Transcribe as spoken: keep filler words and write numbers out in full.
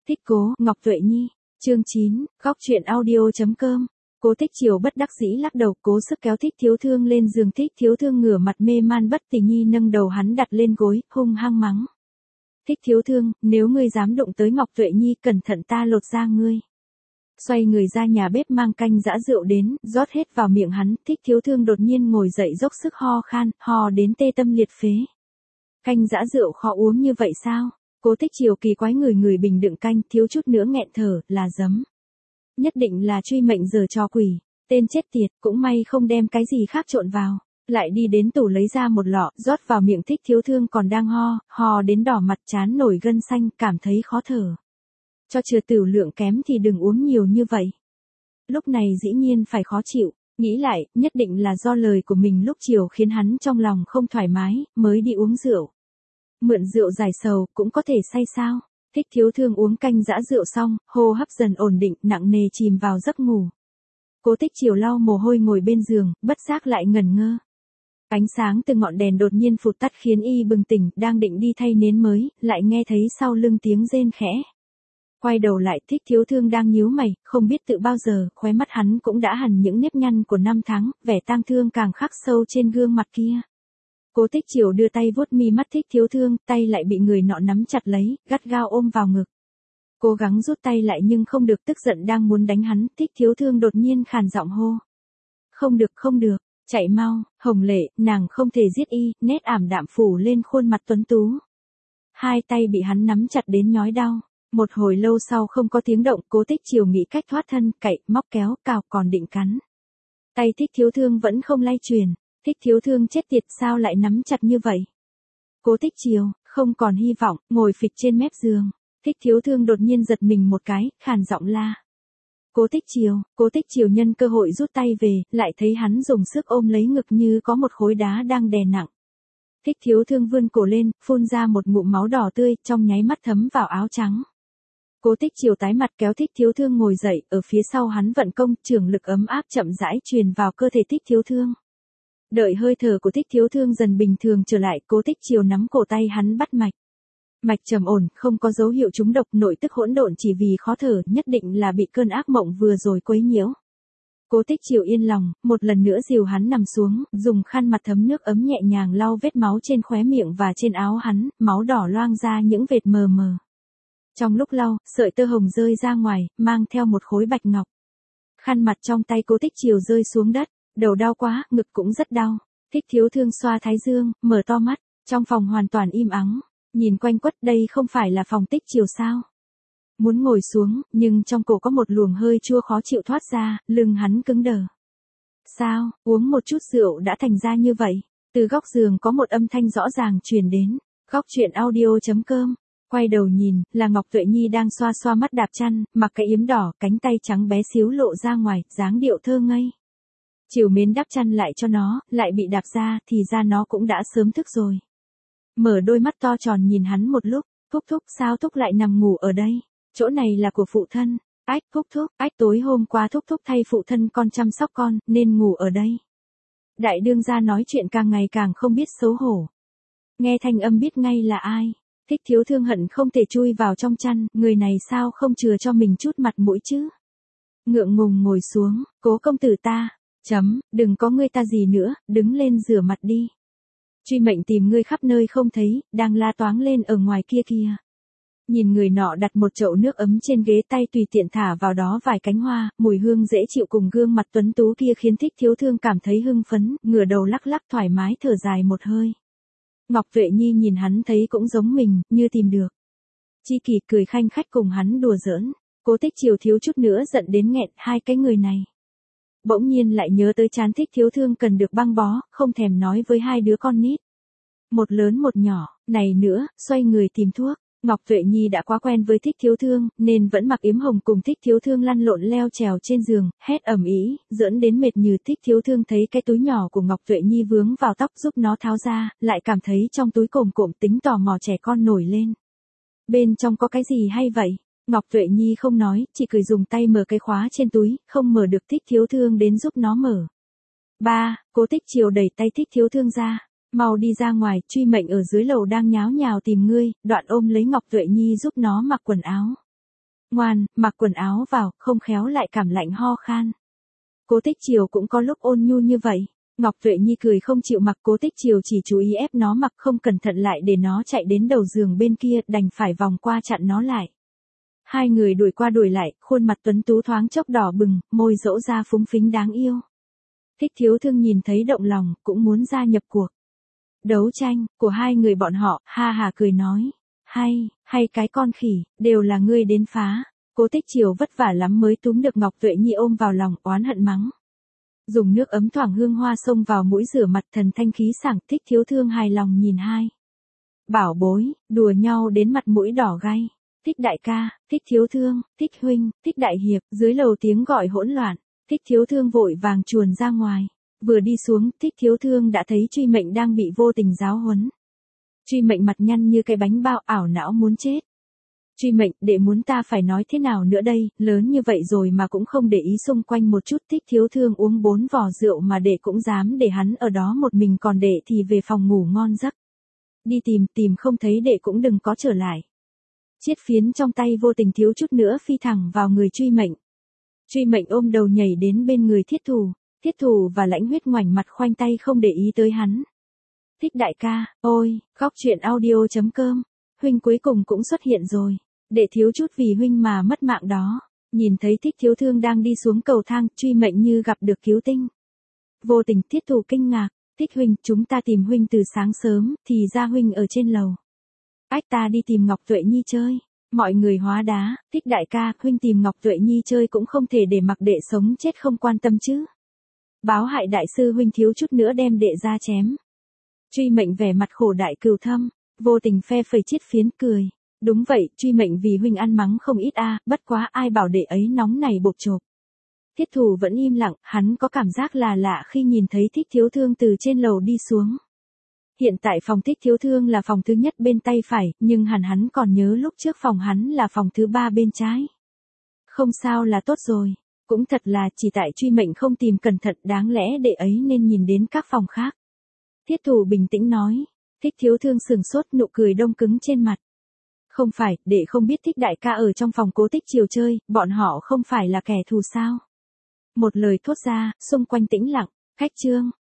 Thích cố, Ngọc Tuệ Nhi. Chương chín, góc truyện audio.com. Cố Thích Chiều bất đắc dĩ lắc đầu, cố sức kéo Thích Thiếu Thương lên giường. Thích Thiếu Thương ngửa mặt mê man bất tỉnh nhi nâng đầu hắn đặt lên gối, hung hăng mắng. Thích Thiếu Thương, nếu ngươi dám đụng tới Ngọc Tuệ Nhi, cẩn thận ta lột da ngươi. Xoay người ra nhà bếp mang canh giã rượu đến, rót hết vào miệng hắn. Thích Thiếu Thương đột nhiên ngồi dậy dốc sức ho khan, ho đến tê tâm liệt phế. Canh giã rượu khó uống như vậy sao? Cố Thích Chiều kỳ quái người người bình đựng canh, thiếu chút nữa nghẹn thở, là giấm. Nhất định là truy mệnh giở trò quỷ, tên chết tiệt, cũng may không đem cái gì khác trộn vào. Lại đi đến tủ lấy ra một lọ, rót vào miệng Thích Thiếu Thương còn đang ho, ho đến đỏ mặt trán nổi gân xanh, cảm thấy khó thở. Cho chừa tửu lượng kém thì đừng uống nhiều như vậy. Lúc này dĩ nhiên phải khó chịu, nghĩ lại, nhất định là do lời của mình lúc chiều khiến hắn trong lòng không thoải mái, mới đi uống rượu. Mượn rượu giải sầu, cũng có thể say sao? Thích Thiếu Thương uống canh giã rượu xong, hô hấp dần ổn định, nặng nề chìm vào giấc ngủ. Cố Thích Chiều lau mồ hôi ngồi bên giường, bất giác lại ngẩn ngơ. Ánh sáng từ ngọn đèn đột nhiên phụt tắt khiến y bừng tỉnh, đang định đi thay nến mới, lại nghe thấy sau lưng tiếng rên khẽ. Quay đầu lại, Thích Thiếu Thương đang nhíu mày, không biết tự bao giờ, khóe mắt hắn cũng đã hằn những nếp nhăn của năm tháng, vẻ tang thương càng khắc sâu trên gương mặt kia. Cố Thích Chiều đưa tay vuốt mi mắt Thích Thiếu Thương, tay lại bị người nọ nắm chặt lấy, gắt gao ôm vào ngực. Cố gắng rút tay lại nhưng không được, tức giận đang muốn đánh hắn, Thích Thiếu Thương đột nhiên khàn giọng hô. Không được, không được, chạy mau, Hồng Lệ, nàng không thể giết y, nét ảm đạm phủ lên khuôn mặt tuấn tú. Hai tay bị hắn nắm chặt đến nhói đau. Một hồi lâu sau không có tiếng động, Cố Thích Chiều nghĩ cách thoát thân, cậy, móc kéo, cào còn định cắn. Tay Thích Thiếu Thương vẫn không lay chuyển. Thích Thiếu Thương chết tiệt, sao lại nắm chặt như vậy? Cố Thích Chiều, không còn hy vọng, ngồi phịch trên mép giường. Thích Thiếu Thương đột nhiên giật mình một cái, khàn giọng la. Cố Thích Chiều, Cố Thích Chiều nhân cơ hội rút tay về, lại thấy hắn dùng sức ôm lấy ngực như có một khối đá đang đè nặng. Thích Thiếu Thương vươn cổ lên, phun ra một ngụm máu đỏ tươi, trong nháy mắt thấm vào áo trắng. Cố Thích Chiều tái mặt kéo Thích Thiếu Thương ngồi dậy, ở phía sau hắn vận công, trường lực ấm áp chậm rãi truyền vào cơ thể Thích Thiếu Thương. Đợi hơi thở của Thích Thiếu Thương dần bình thường trở lại, Cố Thích Chiều nắm cổ tay hắn bắt mạch. Mạch trầm ổn, không có dấu hiệu trúng độc, nội tức hỗn độn, chỉ vì khó thở, nhất định là bị cơn ác mộng vừa rồi quấy nhiễu. Cố Thích Chiều yên lòng, một lần nữa dìu hắn nằm xuống, dùng khăn mặt thấm nước ấm nhẹ nhàng lau vết máu trên khóe miệng và trên áo hắn, máu đỏ loang ra những vệt mờ mờ. Trong lúc lau, sợi tơ hồng rơi ra ngoài, mang theo một khối bạch ngọc. Khăn mặt trong tay Cố Thích Chiều rơi xuống đất, đầu đau quá, ngực cũng rất đau. Thích Thiếu Thương xoa thái dương, mở to mắt, trong phòng hoàn toàn im ắng, nhìn quanh quất, đây không phải là phòng Thích Chiều sao? Muốn ngồi xuống, nhưng trong cổ có một luồng hơi chua khó chịu thoát ra, lưng hắn cứng đờ. Sao, uống một chút rượu đã thành ra như vậy? Từ góc giường có một âm thanh rõ ràng truyền đến, góc truyện audio.com. Quay đầu nhìn, là Ngọc Tuệ Nhi đang xoa xoa mắt đạp chăn, mặc cái yếm đỏ, cánh tay trắng bé xíu lộ ra ngoài, dáng điệu thơ ngây. Chiều mến đắp chăn lại cho nó, lại bị đạp ra, thì ra nó cũng đã sớm thức rồi. Mở đôi mắt to tròn nhìn hắn một lúc, Thúc Thúc, sao Thúc lại nằm ngủ ở đây? Chỗ này là của phụ thân. Ách, Thúc Thúc, ách, tối hôm qua Thúc Thúc thay phụ thân con chăm sóc con, nên ngủ ở đây. Đại đương gia nói chuyện càng ngày càng không biết xấu hổ. Nghe thanh âm biết ngay là ai. Thích Thiếu Thương hận không thể chui vào trong chăn, người này sao không chừa cho mình chút mặt mũi chứ? Ngượng ngùng ngồi xuống, Cố công tử ta, chấm, đừng có ngươi ta gì nữa, đứng lên rửa mặt đi. Truy mệnh tìm ngươi khắp nơi không thấy, đang la toáng lên ở ngoài kia kia. Nhìn người nọ đặt một chậu nước ấm trên ghế, tay tùy tiện thả vào đó vài cánh hoa, mùi hương dễ chịu cùng gương mặt tuấn tú kia khiến Thích Thiếu Thương cảm thấy hưng phấn, ngửa đầu lắc lắc thoải mái thở dài một hơi. Ngọc Tuệ Nhi nhìn hắn thấy cũng giống mình, như tìm được. Chi Kỳ cười khanh khách cùng hắn đùa giỡn, Cố Thích Chiều thiếu chút nữa giận đến nghẹn, hai cái người này. Bỗng nhiên lại nhớ tới chán Thích Thiếu Thương cần được băng bó, không thèm nói với hai đứa con nít. Một lớn một nhỏ, này nữa, xoay người tìm thuốc. Ngọc Tuệ Nhi đã quá quen với Thích Thiếu Thương, nên vẫn mặc yếm hồng cùng Thích Thiếu Thương lăn lộn leo trèo trên giường, hét ầm ĩ, giỡn đến mệt nhừ. Thích Thiếu Thương thấy cái túi nhỏ của Ngọc Tuệ Nhi vướng vào tóc giúp nó tháo ra, lại cảm thấy trong túi cồm cộm, tính tò mò trẻ con nổi lên. Bên trong có cái gì hay vậy? Ngọc Tuệ Nhi không nói, chỉ cười dùng tay mở cái khóa trên túi, không mở được. Thích Thiếu Thương đến giúp nó mở. Ba, Cố Thích Chiều đẩy tay Thích Thiếu Thương ra. Mau đi ra ngoài, truy mệnh ở dưới lầu đang nháo nhào tìm ngươi, đoạn ôm lấy Ngọc Tuệ Nhi giúp nó mặc quần áo. Ngoan, mặc quần áo vào, không khéo lại cảm lạnh ho khan. Cố Tích Chiều cũng có lúc ôn nhu như vậy. Ngọc Tuệ Nhi cười không chịu mặc, Cố Tích Chiều chỉ chú ý ép nó mặc, không cẩn thận lại để nó chạy đến đầu giường bên kia, đành phải vòng qua chặn nó lại. Hai người đuổi qua đuổi lại, khuôn mặt tuấn tú thoáng chốc đỏ bừng, môi dỗ ra phúng phính đáng yêu. Thích Thiếu Thương nhìn thấy động lòng, cũng muốn gia nhập cuộc đấu tranh của hai người bọn họ, ha hà cười nói. Hay, hay cái con khỉ, đều là ngươi đến phá. Cố Tích Chiều vất vả lắm mới túm được Ngọc Tuệ Nhi ôm vào lòng, oán hận mắng. Dùng nước ấm thoảng hương hoa xông vào mũi rửa mặt, thần thanh khí sảng. Thích Thiếu Thương hài lòng nhìn hai bảo bối, đùa nhau đến mặt mũi đỏ gay. Thích đại ca, Thích Thiếu Thương, Thích huynh, Thích đại hiệp. Dưới lầu tiếng gọi hỗn loạn, Thích Thiếu Thương vội vàng chuồn ra ngoài. Vừa đi xuống, Thích Thiếu Thương đã thấy Truy Mệnh đang bị vô tình giáo huấn. Truy Mệnh mặt nhăn như cái bánh bao, ảo não muốn chết. Truy Mệnh, đệ muốn ta phải nói thế nào nữa đây, lớn như vậy rồi mà cũng không để ý xung quanh một chút. Thích Thiếu Thương uống bốn vò rượu mà đệ cũng dám để hắn ở đó một mình, còn đệ thì về phòng ngủ ngon giấc. Đi tìm, tìm không thấy đệ cũng đừng có trở lại. Chiết phiến trong tay vô tình thiếu chút nữa phi thẳng vào người Truy Mệnh. Truy Mệnh ôm đầu nhảy đến bên người Thiết Thù. Thiết Thù và Lãnh Huyết ngoảnh mặt khoanh tay không để ý tới hắn. Thích đại ca, ôi, khóc chuyện audio chấm com. Huynh cuối cùng cũng xuất hiện rồi. Đệ thiếu chút vì huynh mà mất mạng đó. Nhìn thấy Thích Thiếu Thương đang đi xuống cầu thang, Truy Mệnh như gặp được cứu tinh. Vô tình, Thiết Thù kinh ngạc. Thích huynh, chúng ta tìm huynh từ sáng sớm, thì ra huynh ở trên lầu. Ách, ta đi tìm Ngọc Tuệ Nhi chơi. Mọi người hóa đá. Thích đại ca, huynh tìm Ngọc Tuệ Nhi chơi cũng không thể để mặc đệ sống chết không quan tâm chứ. Báo hại đại sư huynh thiếu chút nữa đem đệ ra chém. Truy Mệnh vẻ mặt khổ đại cừu thâm. Vô tình phe phẩy chiết phiến cười. Đúng vậy, Truy Mệnh vì huynh ăn mắng không ít a, bất quá ai bảo đệ ấy nóng này bột chộp. Thiết Thù vẫn im lặng, hắn có cảm giác là lạ khi nhìn thấy Thích Thiếu Thương từ trên lầu đi xuống. Hiện tại phòng Thích Thiếu Thương là phòng thứ nhất bên tay phải, nhưng hẳn hắn còn nhớ lúc trước phòng hắn là phòng thứ ba bên trái. Không sao là tốt rồi. Cũng thật là chỉ tại Truy Mệnh không tìm cẩn thận, đáng lẽ đệ ấy nên nhìn đến các phòng khác. Thiết Thù bình tĩnh nói. Thích Thiếu Thương sừng sốt, nụ cười đông cứng trên mặt. Không phải, đệ không biết Thích đại ca ở trong phòng Cố Tích Chiều chơi, bọn họ không phải là kẻ thù sao? Một lời thốt ra, xung quanh tĩnh lặng. Khách trương.